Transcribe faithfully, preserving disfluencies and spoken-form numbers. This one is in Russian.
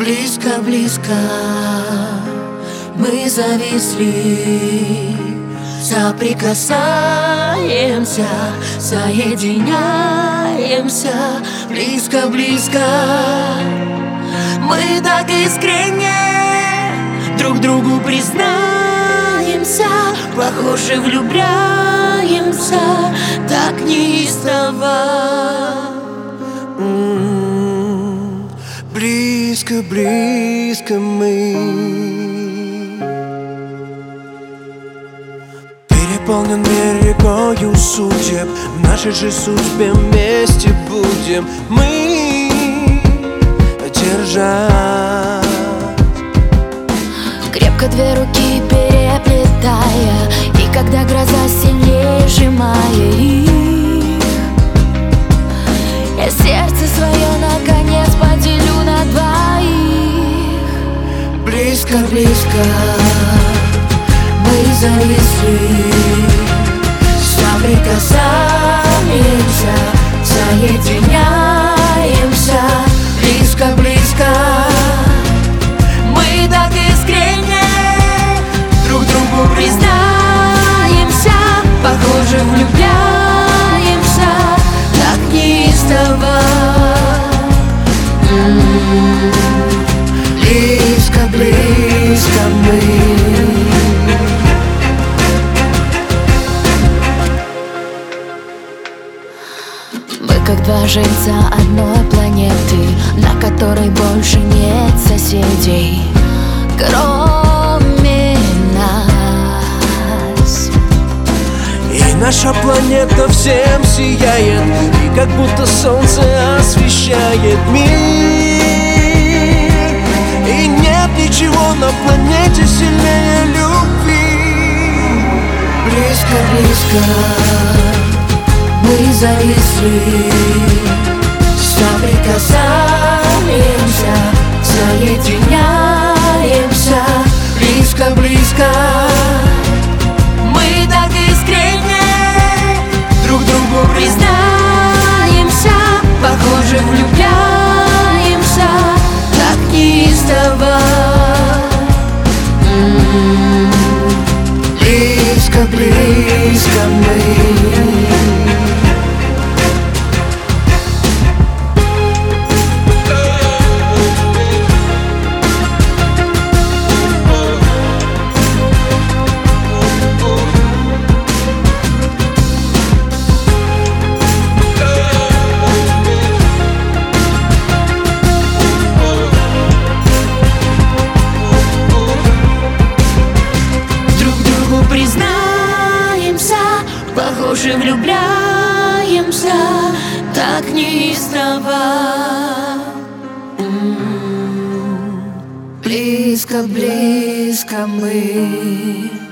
Близко-близко мы зависли, соприкасаемся, соединяемся. Близко-близко мы так искренне друг другу признаемся, похоже, влюбляемся так неистово. Близко-близко мы. Переполнен мир рекою судеб, в нашей же судьбе вместе будем мы держать. Крепко две руки переплетая, и когда гроза сильнее сжимая их, я сердце свое наконец поделю на двоих. Близко-близко мы зависли, соприкасаемся, соединяемся. Близко-близко мы так искренне друг другу признаемся, похоже, влюбляемся так неистово. Близко-близко мы. Мы как два жильца одной планеты, на которой больше нет соседей, кроме нас. И наша планета всем сияет, и как будто солнце освещает мир. И нет ничего на планете сильнее любви. Близко-близко мы зависли, соприкасаемся, соединяемся. Близко-близко мы так искренне друг другу признаемся, похоже, влюбляемся так неистово. Близко-близко мы. Признаемся, похоже, влюбляемся так неистово. Близко-близко мы.